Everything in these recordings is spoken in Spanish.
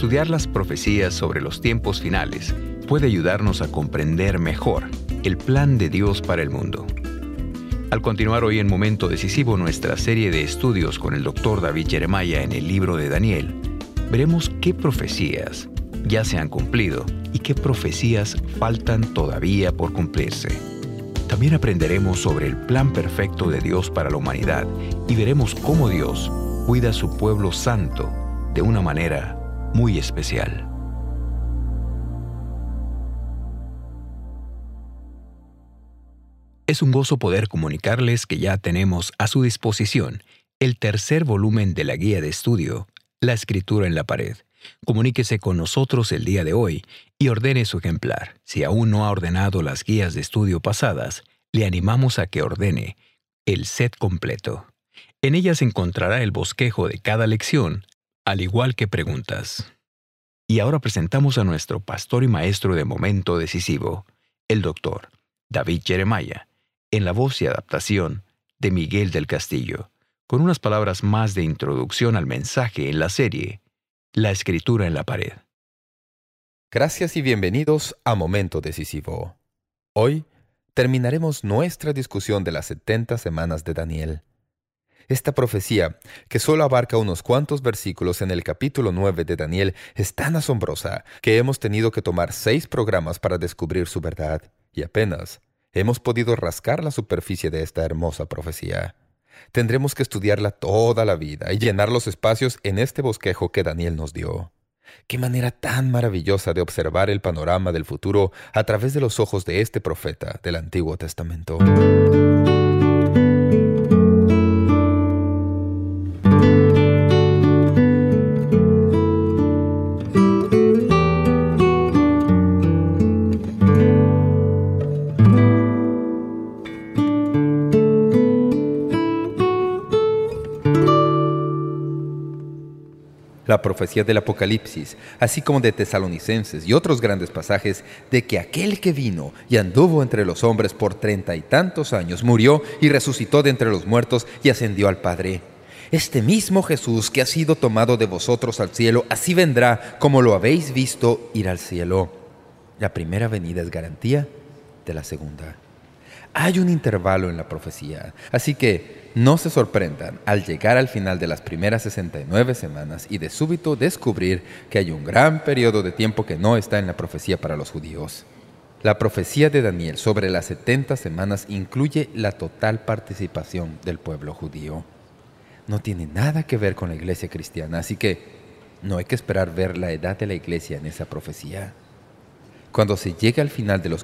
Estudiar las profecías sobre los tiempos finales puede ayudarnos a comprender mejor el plan de Dios para el mundo. Al continuar hoy en Momento Decisivo nuestra serie de estudios con el Dr. David Jeremiah en el libro de Daniel, veremos qué profecías ya se han cumplido y qué profecías faltan todavía por cumplirse. También aprenderemos sobre el plan perfecto de Dios para la humanidad y veremos cómo Dios cuida a su pueblo santo de una manera muy especial. Es un gozo poder comunicarles que ya tenemos a su disposición el tercer volumen de la guía de estudio, La Escritura en la Pared. Comuníquese con nosotros el día de hoy y ordene su ejemplar. Si aún no ha ordenado las guías de estudio pasadas, le animamos a que ordene el set completo. En ellas encontrará el bosquejo de cada lección, al igual que preguntas. Y ahora presentamos a nuestro pastor y maestro de Momento Decisivo, el Dr. David Jeremiah, en la voz y adaptación de Miguel del Castillo, con unas palabras más de introducción al mensaje en la serie La Escritura en la Pared. Gracias y bienvenidos a Momento Decisivo. Hoy terminaremos nuestra discusión de las 70 semanas de Daniel. Esta profecía, que solo abarca unos cuantos versículos en el capítulo 9 de Daniel, es tan asombrosa que hemos tenido que tomar 6 programas para descubrir su verdad, y apenas hemos podido rascar la superficie de esta hermosa profecía. Tendremos que estudiarla toda la vida y llenar los espacios en este bosquejo que Daniel nos dio. ¡Qué manera tan maravillosa de observar el panorama del futuro a través de los ojos de este profeta del Antiguo Testamento! La profecía del Apocalipsis, así como de Tesalonicenses y otros grandes pasajes, de que aquel que vino y anduvo entre los hombres por 30 y tantos años, murió y resucitó de entre los muertos y ascendió al Padre. Este mismo Jesús que ha sido tomado de vosotros al cielo, así vendrá como lo habéis visto ir al cielo. La primera venida es garantía de la segunda. Hay un intervalo en la profecía, así que no se sorprendan al llegar al final de las primeras 69 semanas y de súbito descubrir que hay un gran periodo de tiempo que no está en la profecía para los judíos. La profecía de Daniel sobre las 70 semanas incluye la total participación del pueblo judío. No tiene nada que ver con la iglesia cristiana, así que no hay que esperar ver la edad de la iglesia en esa profecía. Cuando se llega al final de los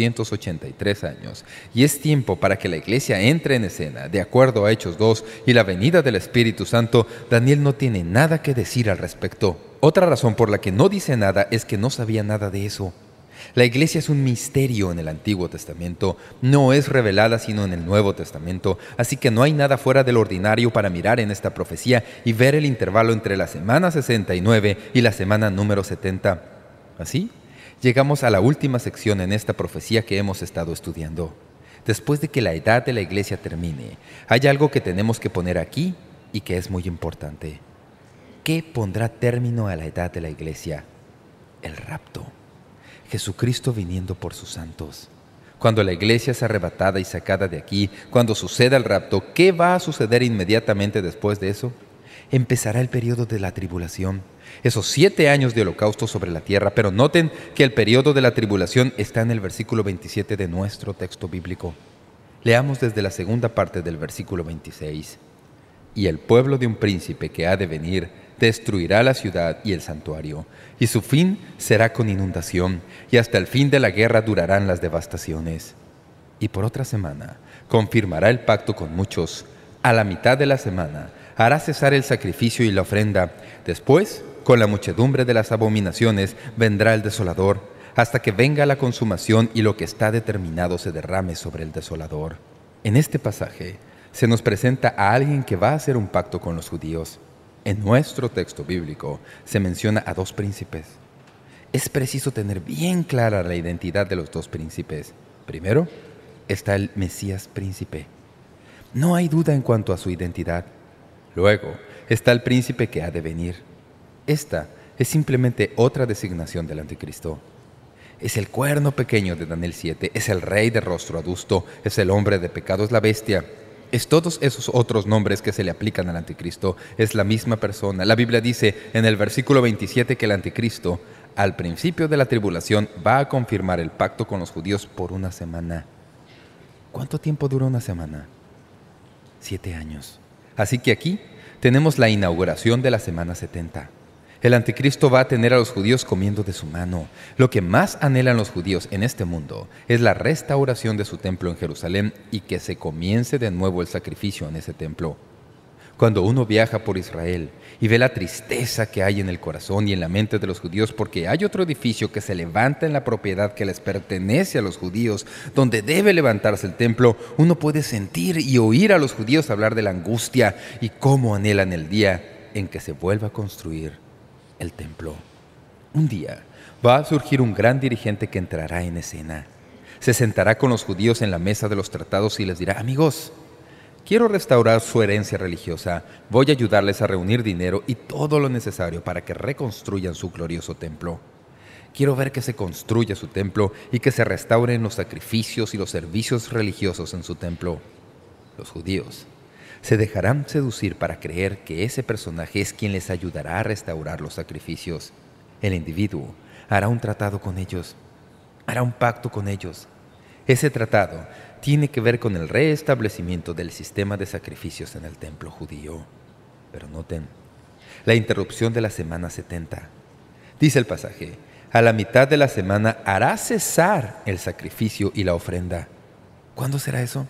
483 años y es tiempo para que la iglesia entre en escena, de acuerdo a Hechos 2 y la venida del Espíritu Santo, Daniel no tiene nada que decir al respecto. Otra razón por la que no dice nada es que no sabía nada de eso. La iglesia es un misterio en el Antiguo Testamento, no es revelada sino en el Nuevo Testamento, así que no hay nada fuera del ordinario para mirar en esta profecía y ver el intervalo entre la semana 69 y la semana número 70. ¿Así? Llegamos a la última sección en esta profecía que hemos estado estudiando. Después de que la edad de la iglesia termine, hay algo que tenemos que poner aquí y que es muy importante. ¿Qué pondrá término a la edad de la iglesia? El rapto. Jesucristo viniendo por sus santos. Cuando la iglesia es arrebatada y sacada de aquí, cuando suceda el rapto, ¿qué va a suceder inmediatamente después de eso? Empezará el periodo de la tribulación. Esos 7 años de holocausto sobre la tierra, pero noten que el periodo de la tribulación está en el versículo 27 de nuestro texto bíblico. Leamos desde la segunda parte del versículo 26. Y el pueblo de un príncipe que ha de venir destruirá la ciudad y el santuario, y su fin será con inundación, y hasta el fin de la guerra durarán las devastaciones. Y por otra semana confirmará el pacto con muchos. A la mitad de la semana hará cesar el sacrificio y la ofrenda. Después, con la muchedumbre de las abominaciones, vendrá el desolador, hasta que venga la consumación y lo que está determinado se derrame sobre el desolador. En este pasaje se nos presenta a alguien que va a hacer un pacto con los judíos. En nuestro texto bíblico se menciona a 2 príncipes. Es preciso tener bien clara la identidad de los 2 príncipes. Primero, está el Mesías príncipe. No hay duda en cuanto a su identidad. Luego, está el príncipe que ha de venir. Esta es simplemente otra designación del anticristo. Es el cuerno pequeño de Daniel 7, es el rey de rostro adusto, es el hombre de pecado, es la bestia. Es todos esos otros nombres que se le aplican al anticristo. Es la misma persona. La Biblia dice en el versículo 27 que el anticristo, al principio de la tribulación, va a confirmar el pacto con los judíos por una semana. ¿Cuánto tiempo dura una semana? 7 años. Así que aquí tenemos la inauguración de la semana 70. El anticristo va a tener a los judíos comiendo de su mano. Lo que más anhelan los judíos en este mundo es la restauración de su templo en Jerusalén y que se comience de nuevo el sacrificio en ese templo. Cuando uno viaja por Israel y ve la tristeza que hay en el corazón y en la mente de los judíos porque hay otro edificio que se levanta en la propiedad que les pertenece a los judíos, donde debe levantarse el templo, uno puede sentir y oír a los judíos hablar de la angustia y cómo anhelan el día en que se vuelva a construir el templo. Un día va a surgir un gran dirigente que entrará en escena. Se sentará con los judíos en la mesa de los tratados y les dirá: amigos, quiero restaurar su herencia religiosa. Voy a ayudarles a reunir dinero y todo lo necesario para que reconstruyan su glorioso templo. Quiero ver que se construya su templo y que se restauren los sacrificios y los servicios religiosos en su templo. Los judíos se dejarán seducir para creer que ese personaje es quien les ayudará a restaurar los sacrificios. El individuo hará un tratado con ellos, hará un pacto con ellos. Ese tratado tiene que ver con el restablecimiento del sistema de sacrificios en el templo judío. Pero noten la interrupción de la semana 70. Dice el pasaje: a la mitad de la semana hará cesar el sacrificio y la ofrenda. ¿Cuándo será eso?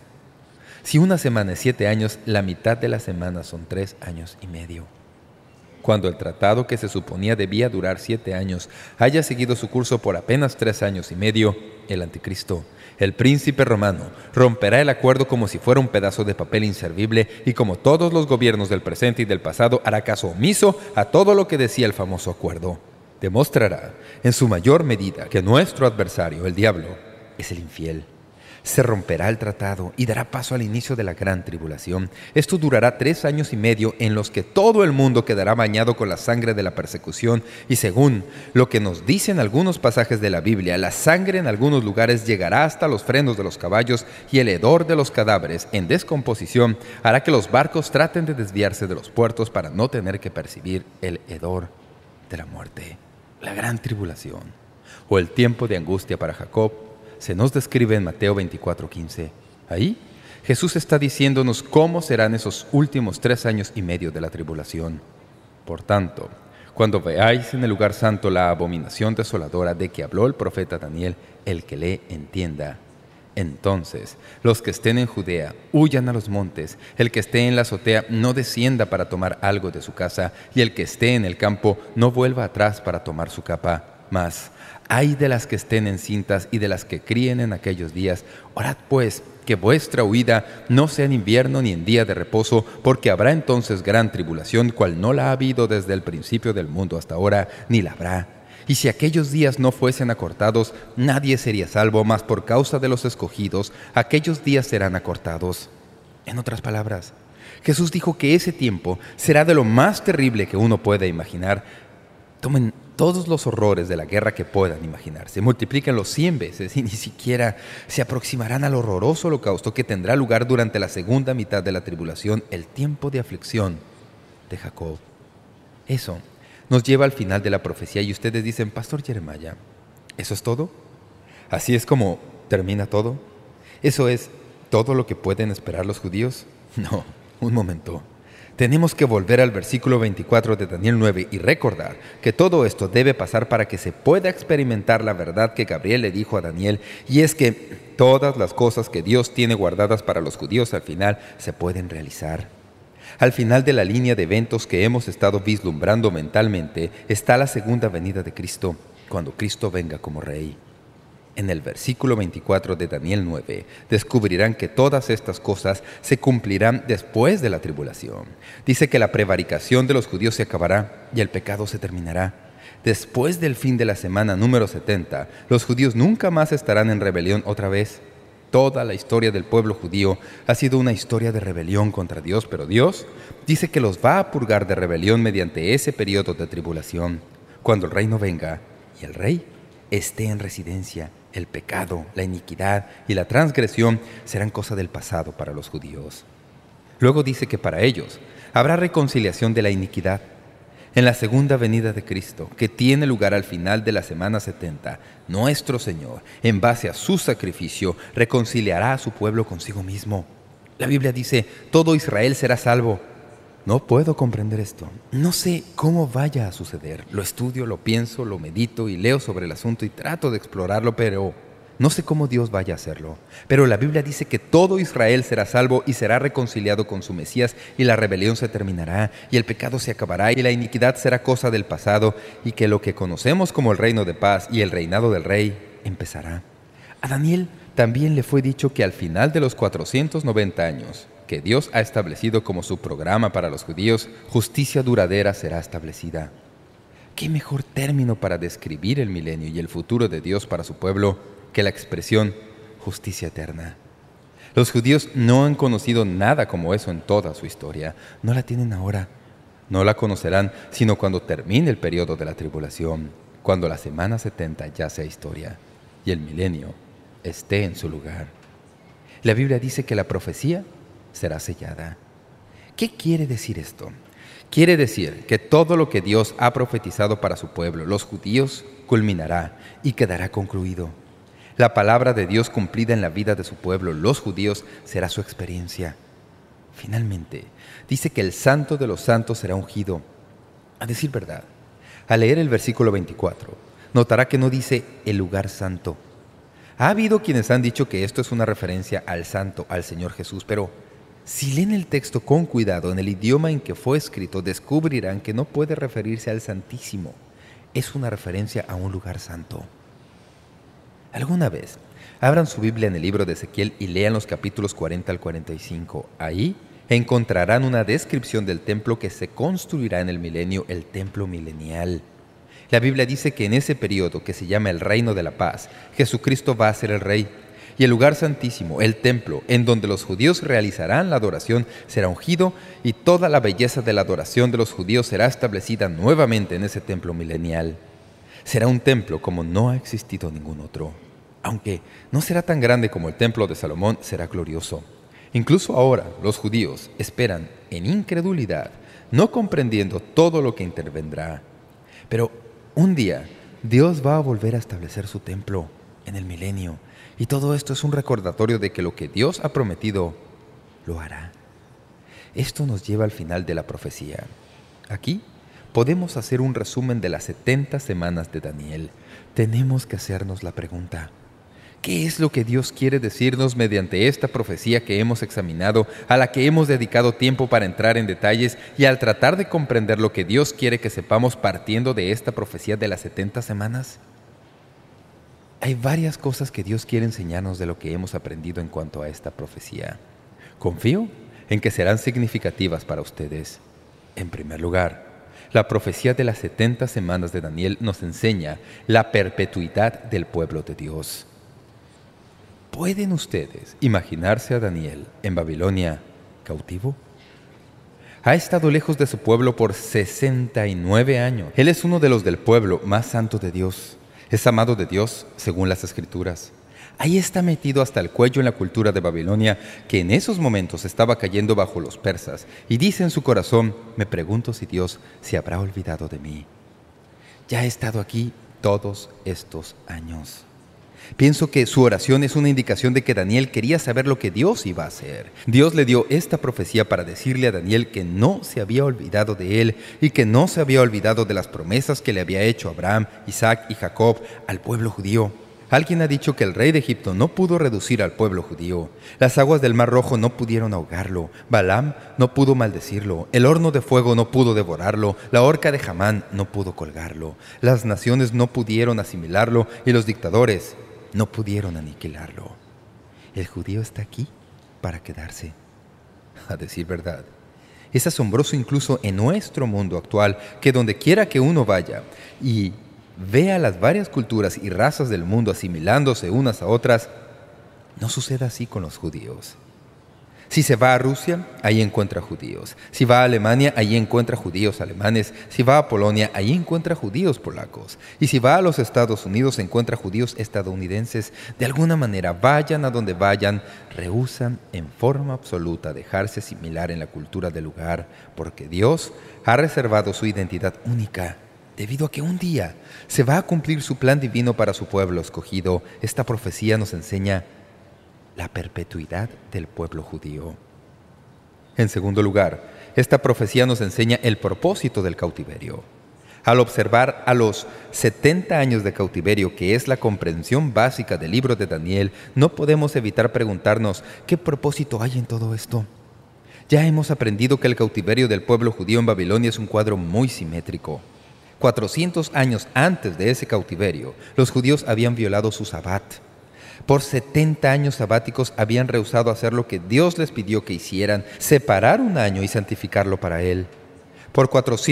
Si una semana es 7 años, la mitad de la semana son 3 años y medio. Cuando el tratado que se suponía debía durar 7 años haya seguido su curso por apenas 3 años y medio, el anticristo, el príncipe romano, romperá el acuerdo como si fuera un pedazo de papel inservible y, como todos los gobiernos del presente y del pasado, hará caso omiso a todo lo que decía el famoso acuerdo. Demostrará en su mayor medida que nuestro adversario, el diablo, es el infiel. Se romperá el tratado y dará paso al inicio de la gran tribulación. Esto durará 3 años y medio en los que todo el mundo quedará bañado con la sangre de la persecución y, según lo que nos dicen algunos pasajes de la Biblia, la sangre en algunos lugares llegará hasta los frenos de los caballos y el hedor de los cadáveres en descomposición hará que los barcos traten de desviarse de los puertos para no tener que percibir el hedor de la muerte. La gran tribulación, o el tiempo de angustia para Jacob, se nos describe en Mateo 24:15. Ahí Jesús está diciéndonos cómo serán esos últimos 3 años y medio de la tribulación. Por tanto, cuando veáis en el lugar santo la abominación desoladora de que habló el profeta Daniel, el que lee entienda. Entonces, los que estén en Judea, huyan a los montes. El que esté en la azotea, no descienda para tomar algo de su casa. Y el que esté en el campo, no vuelva atrás para tomar su capa. Mas ay de las que estén encintas y de las que críen en aquellos días. Orad pues que vuestra huida no sea en invierno ni en día de reposo, porque habrá entonces gran tribulación, cual no la ha habido desde el principio del mundo hasta ahora, ni la habrá. Y si aquellos días no fuesen acortados, nadie sería salvo, mas por causa de los escogidos, aquellos días serán acortados. En otras palabras, Jesús dijo que ese tiempo será de lo más terrible que uno pueda imaginar. Tomen todos los horrores de la guerra que puedan imaginarse, multiplíquenlos 100 veces y ni siquiera se aproximarán al horroroso holocausto que tendrá lugar durante la segunda mitad de la tribulación, el tiempo de aflicción de Jacob. Eso nos lleva al final de la profecía y ustedes dicen: Pastor Jeremiah, ¿eso es todo? ¿Así es como termina todo? ¿Eso es todo lo que pueden esperar los judíos? No, un momento. Tenemos que volver al versículo 24 de Daniel 9 y recordar que todo esto debe pasar para que se pueda experimentar la verdad que Gabriel le dijo a Daniel, y es que todas las cosas que Dios tiene guardadas para los judíos al final se pueden realizar. Al final de la línea de eventos que hemos estado vislumbrando mentalmente está la segunda venida de Cristo, cuando Cristo venga como Rey. En el versículo 24 de Daniel 9 descubrirán que todas estas cosas se cumplirán después de la tribulación. Dice que la prevaricación de los judíos se acabará y el pecado se terminará. Después del fin de la semana número 70, los judíos nunca más estarán en rebelión otra vez. Toda la historia del pueblo judío ha sido una historia de rebelión contra Dios, pero Dios dice que los va a purgar de rebelión mediante ese periodo de tribulación. Cuando el reino venga y el rey esté en residencia, el pecado, la iniquidad y la transgresión serán cosa del pasado para los judíos. Luego dice que para ellos habrá reconciliación de la iniquidad. En la segunda venida de Cristo, que tiene lugar al final de la semana 70, nuestro Señor, en base a su sacrificio, reconciliará a su pueblo consigo mismo. La Biblia dice, todo Israel será salvo. No puedo comprender esto. No sé cómo vaya a suceder. Lo estudio, lo pienso, lo medito y leo sobre el asunto y trato de explorarlo, pero no sé cómo Dios vaya a hacerlo. Pero la Biblia dice que todo Israel será salvo y será reconciliado con su Mesías, y la rebelión se terminará, y el pecado se acabará, y la iniquidad será cosa del pasado, y que lo que conocemos como el reino de paz y el reinado del Rey empezará. A Daniel también le fue dicho que al final de los 490 años, que Dios ha establecido como su programa para los judíos, justicia duradera será establecida. ¿Qué mejor término para describir el milenio y el futuro de Dios para su pueblo que la expresión justicia eterna? Los judíos no han conocido nada como eso en toda su historia. No la tienen ahora. No la conocerán sino cuando termine el periodo de la tribulación, cuando la semana 70 ya sea historia y el milenio esté en su lugar. La Biblia dice que la profecía será sellada. ¿Qué quiere decir esto? Quiere decir que todo lo que Dios ha profetizado para su pueblo, los judíos, culminará y quedará concluido. La palabra de Dios cumplida en la vida de su pueblo, los judíos, será su experiencia. Finalmente, dice que el Santo de los Santos será ungido. A decir verdad, al leer el versículo 24, notará que no dice el lugar santo. Ha habido quienes han dicho que esto es una referencia al Santo, al Señor Jesús, pero si leen el texto con cuidado en el idioma en que fue escrito, descubrirán que no puede referirse al Santísimo. Es una referencia a un lugar santo. Alguna vez, abran su Biblia en el libro de Ezequiel y lean los capítulos 40 al 45. Ahí encontrarán una descripción del templo que se construirá en el milenio, el templo milenial. La Biblia dice que en ese periodo, que se llama el Reino de la Paz, Jesucristo va a ser el Rey. Y el lugar santísimo, el templo, en donde los judíos realizarán la adoración, será ungido, y toda la belleza de la adoración de los judíos será establecida nuevamente en ese templo milenial. Será un templo como no ha existido ningún otro. Aunque no será tan grande como el templo de Salomón, será glorioso. Incluso ahora los judíos esperan en incredulidad, no comprendiendo todo lo que intervendrá. Pero un día Dios va a volver a establecer su templo en el milenio. Y todo esto es un recordatorio de que lo que Dios ha prometido, lo hará. Esto nos lleva al final de la profecía. Aquí podemos hacer un resumen de las 70 semanas de Daniel. Tenemos que hacernos la pregunta: ¿qué es lo que Dios quiere decirnos mediante esta profecía que hemos examinado, a la que hemos dedicado tiempo para entrar en detalles y al tratar de comprender lo que Dios quiere que sepamos partiendo de esta profecía de las 70 semanas? Hay varias cosas que Dios quiere enseñarnos de lo que hemos aprendido en cuanto a esta profecía. Confío en que serán significativas para ustedes. En primer lugar, la profecía de las 70 semanas de Daniel nos enseña la perpetuidad del pueblo de Dios. ¿Pueden ustedes imaginarse a Daniel en Babilonia cautivo? Ha estado lejos de su pueblo por 69 años. Él es uno de los del pueblo más santo de Dios. Es amado de Dios, según las Escrituras. Ahí está metido hasta el cuello en la cultura de Babilonia, que en esos momentos estaba cayendo bajo los persas, y dice en su corazón: me pregunto si Dios se habrá olvidado de mí. Ya he estado aquí todos estos años. Pienso que su oración es una indicación de que Daniel quería saber lo que Dios iba a hacer. Dios le dio esta profecía para decirle a Daniel que no se había olvidado de él y que no se había olvidado de las promesas que le había hecho Abraham, Isaac y Jacob al pueblo judío. Alguien ha dicho que el rey de Egipto no pudo reducir al pueblo judío. Las aguas del Mar Rojo no pudieron ahogarlo. Balaam no pudo maldecirlo. El horno de fuego no pudo devorarlo. La horca de Hamán no pudo colgarlo. Las naciones no pudieron asimilarlo y los dictadores no pudieron aniquilarlo. El judío está aquí para quedarse. A decir verdad, es asombroso incluso en nuestro mundo actual que donde quiera que uno vaya y vea las varias culturas y razas del mundo asimilándose unas a otras, no suceda así con los judíos. Si se va a Rusia, ahí encuentra judíos. Si va a Alemania, ahí encuentra judíos alemanes. Si va a Polonia, ahí encuentra judíos polacos. Y si va a los Estados Unidos, encuentra judíos estadounidenses. De alguna manera, vayan a donde vayan, rehúsan en forma absoluta dejarse asimilar en la cultura del lugar, porque Dios ha reservado su identidad única, debido a que un día se va a cumplir su plan divino para su pueblo escogido. Esta profecía nos enseña la perpetuidad del pueblo judío. En segundo lugar, esta profecía nos enseña el propósito del cautiverio. Al observar a los 70 años de cautiverio, que es la comprensión básica del libro de Daniel, no podemos evitar preguntarnos ¿qué propósito hay en todo esto? Ya hemos aprendido que el cautiverio del pueblo judío en Babilonia es un cuadro muy simétrico. 400 años antes de ese cautiverio, los judíos habían violado su sabbat. Por 70 años sabáticos habían rehusado hacer lo que Dios les pidió que hicieran, separar un año y santificarlo para Él. Por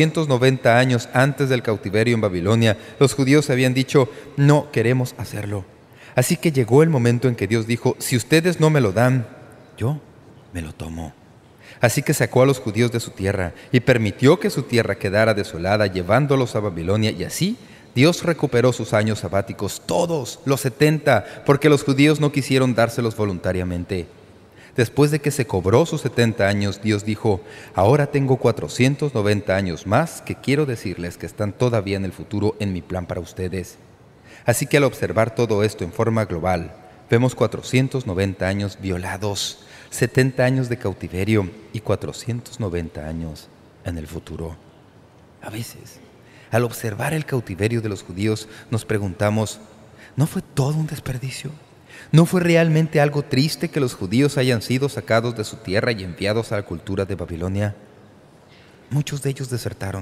490 años antes del cautiverio en Babilonia, los judíos habían dicho, no queremos hacerlo. Así que llegó el momento en que Dios dijo, si ustedes no me lo dan, yo me lo tomo. Así que sacó a los judíos de su tierra y permitió que su tierra quedara desolada, llevándolos a Babilonia, y así Dios recuperó sus años sabáticos, todos los 70, porque los judíos no quisieron dárselos voluntariamente. Después de que se cobró sus 70 años, Dios dijo, ahora tengo 490 años más que quiero decirles que están todavía en el futuro en mi plan para ustedes. Así que al observar todo esto en forma global, vemos 490 años violados, 70 años de cautiverio y 490 años en el futuro. A veces, al observar el cautiverio de los judíos, nos preguntamos, ¿no fue todo un desperdicio? ¿No fue realmente algo triste que los judíos hayan sido sacados de su tierra y enviados a la cultura de Babilonia? Muchos de ellos desertaron.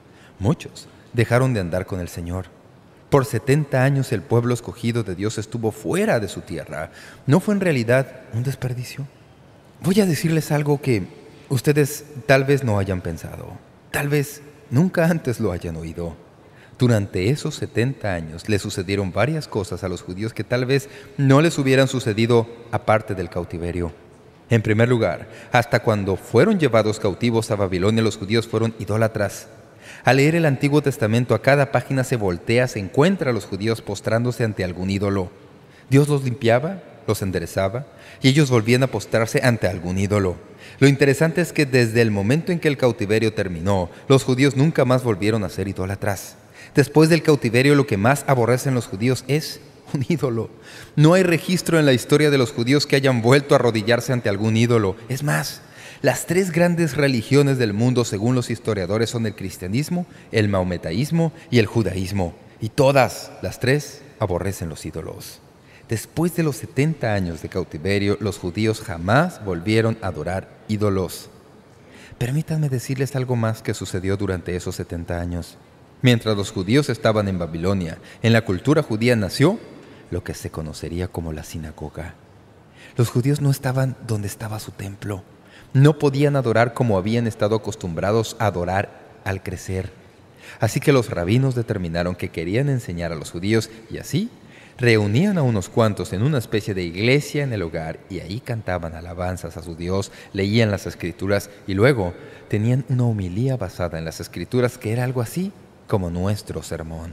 Muchos dejaron de andar con el Señor. Por 70 años el pueblo escogido de Dios estuvo fuera de su tierra. ¿No fue en realidad un desperdicio? Voy a decirles algo que ustedes tal vez no hayan pensado. Tal vez nunca antes lo hayan oído. Durante esos 70 años le sucedieron varias cosas a los judíos que tal vez no les hubieran sucedido aparte del cautiverio. En primer lugar, hasta cuando fueron llevados cautivos a Babilonia, los judíos fueron idólatras. Al leer el Antiguo Testamento, a cada página se encuentra a los judíos postrándose ante algún ídolo. Dios los limpiaba, los enderezaba, y ellos volvían a postrarse ante algún ídolo. Lo interesante es que desde el momento en que el cautiverio terminó, los judíos nunca más volvieron a ser idólatras. Después del cautiverio, lo que más aborrecen los judíos es un ídolo. No hay registro en la historia de los judíos que hayan vuelto a arrodillarse ante algún ídolo. Es más, las tres grandes religiones del mundo, según los historiadores, son el cristianismo, el maometaísmo y el judaísmo. Y todas las tres aborrecen los ídolos. Después de los 70 años de cautiverio, los judíos jamás volvieron a adorar ídolos. Permítanme decirles algo más que sucedió durante esos 70 años. Mientras los judíos estaban en Babilonia, en la cultura judía nació lo que se conocería como la sinagoga. Los judíos no estaban donde estaba su templo. No podían adorar como habían estado acostumbrados a adorar al crecer. Así que los rabinos determinaron que querían enseñar a los judíos y así reunían a unos cuantos en una especie de iglesia en el hogar y ahí cantaban alabanzas a su Dios, leían las Escrituras y luego tenían una homilía basada en las Escrituras que era algo así como nuestro sermón.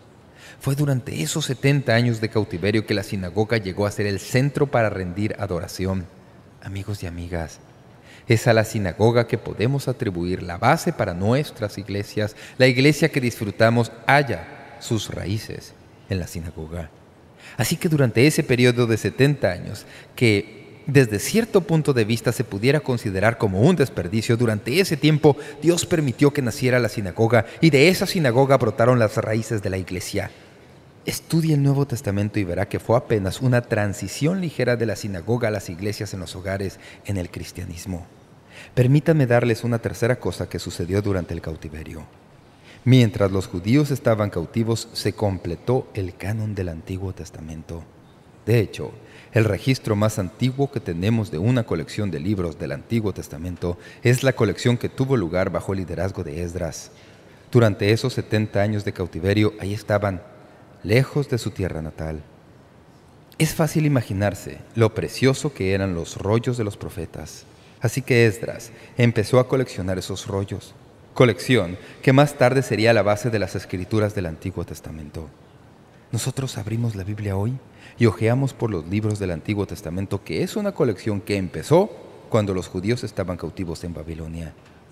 Fue durante esos 70 años de cautiverio que la sinagoga llegó a ser el centro para rendir adoración. Amigos y amigas, es a la sinagoga que podemos atribuir la base para nuestras iglesias. La iglesia que disfrutamos halla sus raíces en la sinagoga. Así que durante ese periodo de 70 años, que desde cierto punto de vista se pudiera considerar como un desperdicio, durante ese tiempo Dios permitió que naciera la sinagoga y de esa sinagoga brotaron las raíces de la iglesia. Estudie el Nuevo Testamento y verá que fue apenas una transición ligera de la sinagoga a las iglesias en los hogares en el cristianismo. Permítanme darles una tercera cosa que sucedió durante el cautiverio. Mientras los judíos estaban cautivos, se completó el canon del Antiguo Testamento. De hecho, el registro más antiguo que tenemos de una colección de libros del Antiguo Testamento es la colección que tuvo lugar bajo el liderazgo de Esdras. Durante esos 70 años de cautiverio, ahí estaban, lejos de su tierra natal. Es fácil imaginarse lo precioso que eran los rollos de los profetas, Así que Esdras empezó a coleccionar esos rollos, colección que más tarde sería la base de las escrituras del Antiguo Testamento. Nosotros abrimos la Biblia hoy y hojeamos por los libros del Antiguo Testamento, que es una colección que empezó cuando los judíos estaban cautivos en Babilonia.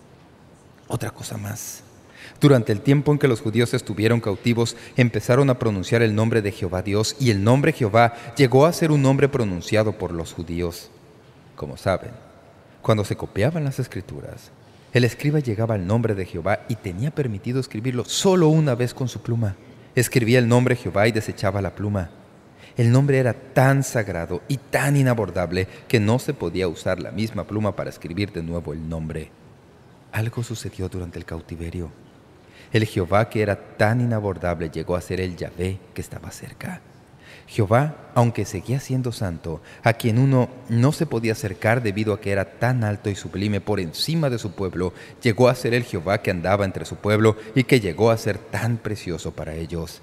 Otra cosa más. Durante el tiempo en que los judíos estuvieron cautivos, empezaron a pronunciar el nombre de Jehová Dios, y el nombre Jehová llegó a ser un nombre pronunciado por los judíos. Como saben, cuando se copiaban las escrituras, el escriba llegaba al nombre de Jehová y tenía permitido escribirlo solo una vez con su pluma. Escribía el nombre Jehová y desechaba la pluma. El nombre era tan sagrado y tan inabordable que no se podía usar la misma pluma para escribir de nuevo el nombre. Algo sucedió durante el cautiverio. El Jehová que era tan inabordable llegó a ser el Yahvé que estaba cerca. Jehová, aunque seguía siendo santo, a quien uno no se podía acercar debido a que era tan alto y sublime por encima de su pueblo, llegó a ser el Jehová que andaba entre su pueblo y que llegó a ser tan precioso para ellos.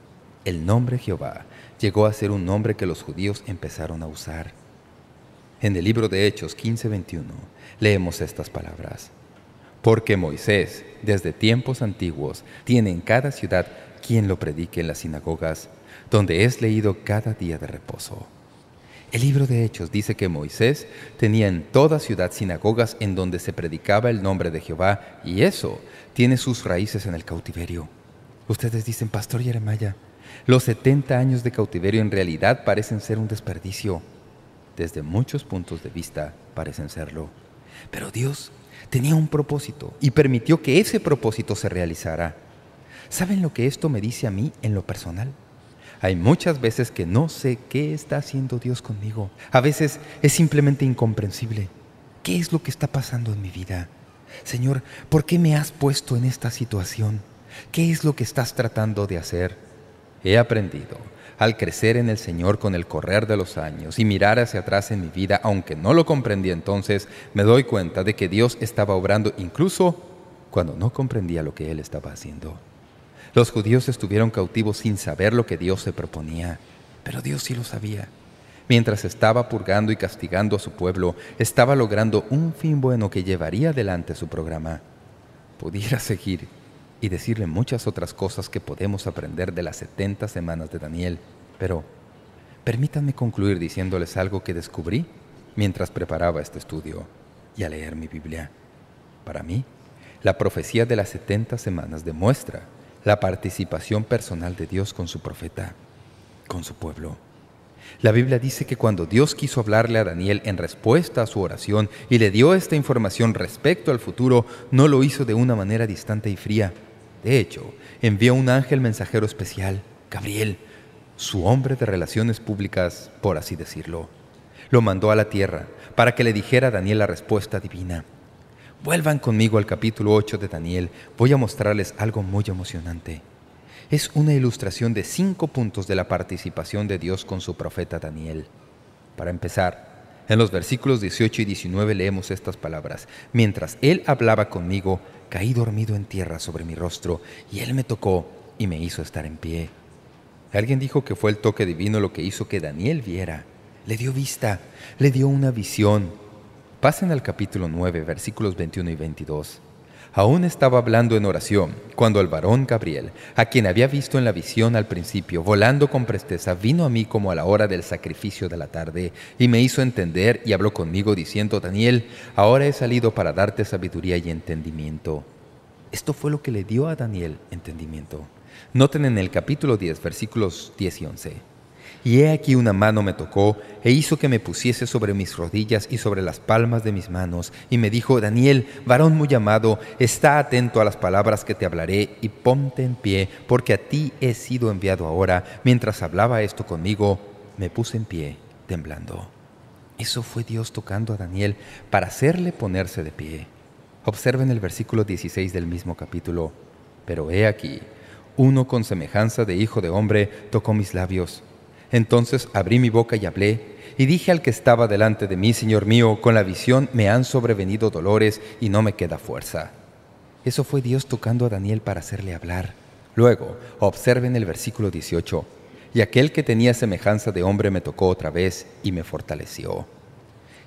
El nombre Jehová llegó a ser un nombre que los judíos empezaron a usar. En el libro de Hechos 15:21 leemos estas palabras: porque Moisés, desde tiempos antiguos, tiene en cada ciudad quien lo predique en las sinagogas, donde es leído cada día de reposo. El libro de Hechos dice que Moisés tenía en toda ciudad sinagogas en donde se predicaba el nombre de Jehová, y eso tiene sus raíces en el cautiverio. Ustedes dicen: Pastor Jeremiah, los 70 años de cautiverio en realidad parecen ser un desperdicio. Desde muchos puntos de vista parecen serlo. Pero Dios tenía un propósito y permitió que ese propósito se realizara. ¿Saben lo que esto me dice a mí en lo personal? Hay muchas veces que no sé qué está haciendo Dios conmigo. A veces es simplemente incomprensible. ¿Qué es lo que está pasando en mi vida? Señor, ¿por qué me has puesto en esta situación? ¿Qué es lo que estás tratando de hacer? He aprendido, al crecer en el Señor con el correr de los años y mirar hacia atrás en mi vida, aunque no lo comprendía entonces, me doy cuenta de que Dios estaba obrando incluso cuando no comprendía lo que Él estaba haciendo. Los judíos estuvieron cautivos sin saber lo que Dios se proponía, pero Dios sí lo sabía. Mientras estaba purgando y castigando a su pueblo, estaba logrando un fin bueno que llevaría adelante su programa. Pudiera seguir y decirle muchas otras cosas que podemos aprender de las 70 semanas de Daniel, pero permítanme concluir diciéndoles algo que descubrí mientras preparaba este estudio y al leer mi Biblia. Para mí, la profecía de las 70 semanas demuestra la participación personal de Dios con su profeta, con su pueblo. La Biblia dice que cuando Dios quiso hablarle a Daniel en respuesta a su oración y le dio esta información respecto al futuro, no lo hizo de una manera distante y fría. De hecho, envió un ángel mensajero especial, Gabriel, su hombre de relaciones públicas, por así decirlo. Lo mandó a la tierra para que le dijera a Daniel la respuesta divina. Vuelvan conmigo al capítulo 8 de Daniel. Voy a mostrarles algo muy emocionante. Es una ilustración de 5 puntos de la participación de Dios con su profeta Daniel. Para empezar, en los versículos 18 y 19 leemos estas palabras: mientras él hablaba conmigo, caí dormido en tierra sobre mi rostro, y él me tocó y me hizo estar en pie. Alguien dijo que fue el toque divino lo que hizo que Daniel viera. Le dio vista, le dio una visión. Pasen al capítulo 9, versículos 21 y 22. Aún estaba hablando en oración, cuando el varón Gabriel, a quien había visto en la visión al principio, volando con presteza, vino a mí como a la hora del sacrificio de la tarde, y me hizo entender y habló conmigo, diciendo: Daniel, ahora he salido para darte sabiduría y entendimiento. Esto fue lo que le dio a Daniel entendimiento. Noten en el capítulo 10, versículos 10 y 11. Y he aquí una mano me tocó e hizo que me pusiese sobre mis rodillas y sobre las palmas de mis manos, y me dijo: Daniel, varón muy amado, está atento a las palabras que te hablaré y ponte en pie, porque a ti he sido enviado ahora. Mientras hablaba esto conmigo, me puse en pie, temblando. Eso fue Dios tocando a Daniel para hacerle ponerse de pie. Observen el versículo 16 del mismo capítulo. Pero he aquí, uno con semejanza de hijo de hombre tocó mis labios. Entonces abrí mi boca y hablé, y dije al que estaba delante de mí: Señor mío, con la visión me han sobrevenido dolores y no me queda fuerza. Eso fue Dios tocando a Daniel para hacerle hablar. Luego, observen el versículo 18. Y aquel que tenía semejanza de hombre me tocó otra vez y me fortaleció.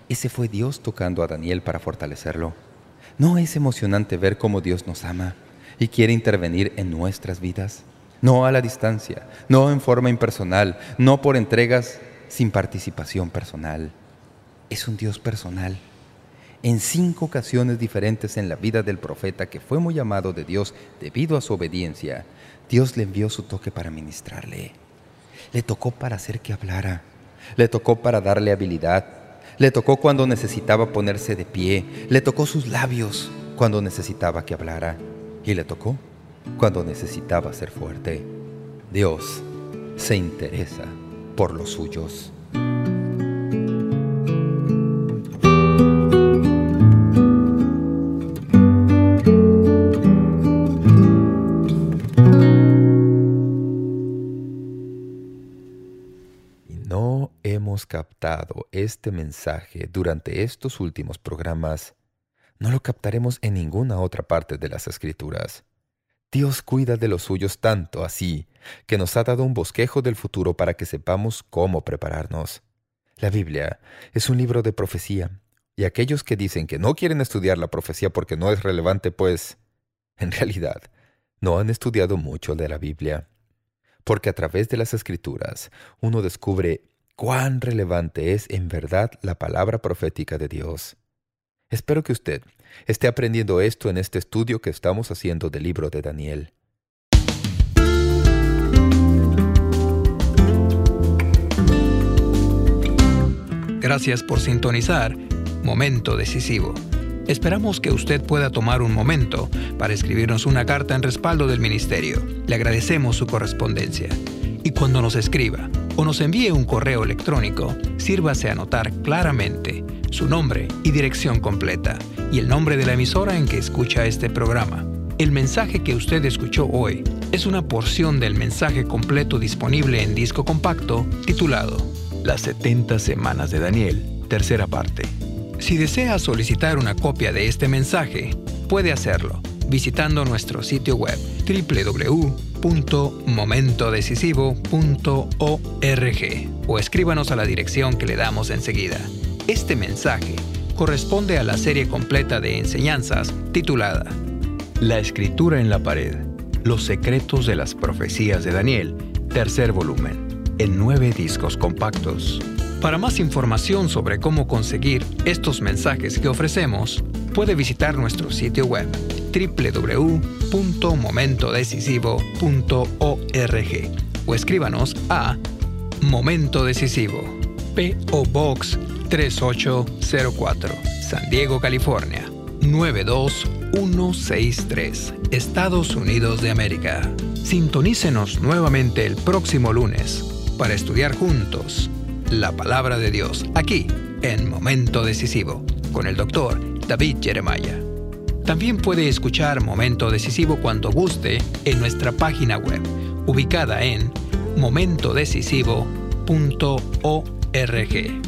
Ese fue Dios tocando a Daniel para fortalecerlo. ¿No es emocionante ver cómo Dios nos ama y quiere intervenir en nuestras vidas? No a la distancia, no en forma impersonal, no por entregas sin participación personal. Es un Dios personal. En 5 ocasiones diferentes en la vida del profeta, que fue muy amado de Dios debido a su obediencia, Dios le envió su toque para ministrarle. Le tocó para hacer que hablara. Le tocó para darle habilidad. Le tocó cuando necesitaba ponerse de pie. Le tocó sus labios cuando necesitaba que hablara. Y le tocó cuando necesitaba ser fuerte. Dios se interesa por los suyos. No hemos captado este mensaje durante estos últimos programas, no lo captaremos en ninguna otra parte de las Escrituras. Dios cuida de los suyos tanto así que nos ha dado un bosquejo del futuro para que sepamos cómo prepararnos. La Biblia es un libro de profecía, y aquellos que dicen que no quieren estudiar la profecía porque no es relevante, pues, en realidad, no han estudiado mucho de la Biblia. Porque a través de las Escrituras uno descubre cuán relevante es en verdad la palabra profética de Dios. Espero que usted esté aprendiendo esto en este estudio que estamos haciendo del libro de Daniel. Gracias por sintonizar Momento Decisivo. Esperamos que usted pueda tomar un momento para escribirnos una carta en respaldo del ministerio. Le agradecemos su correspondencia. Y cuando nos escriba o nos envíe un correo electrónico, sírvase a anotar claramente su nombre y dirección completa y el nombre de la emisora en que escucha este programa. El mensaje que usted escuchó hoy es una porción del mensaje completo disponible en disco compacto titulado Las 70 Semanas de Daniel, tercera parte. Si desea solicitar una copia de este mensaje, puede hacerlo visitando nuestro sitio web www.momentodecisivo.org o escríbanos a la dirección que le damos enseguida. Este mensaje corresponde a la serie completa de enseñanzas titulada La Escritura en la Pared, los secretos de las profecías de Daniel, tercer volumen, en 9 discos compactos. Para más información sobre cómo conseguir estos mensajes que ofrecemos, puede visitar nuestro sitio web www.momentodecisivo.org o escríbanos a Momento Decisivo, P.O. Box 3804, San Diego, California, 92163, Estados Unidos de América. Sintonícenos nuevamente el próximo lunes para estudiar juntos la Palabra de Dios, aquí en Momento Decisivo, con el Dr. David Jeremiah. También puede escuchar Momento Decisivo cuando guste en nuestra página web, ubicada en momentodecisivo.org.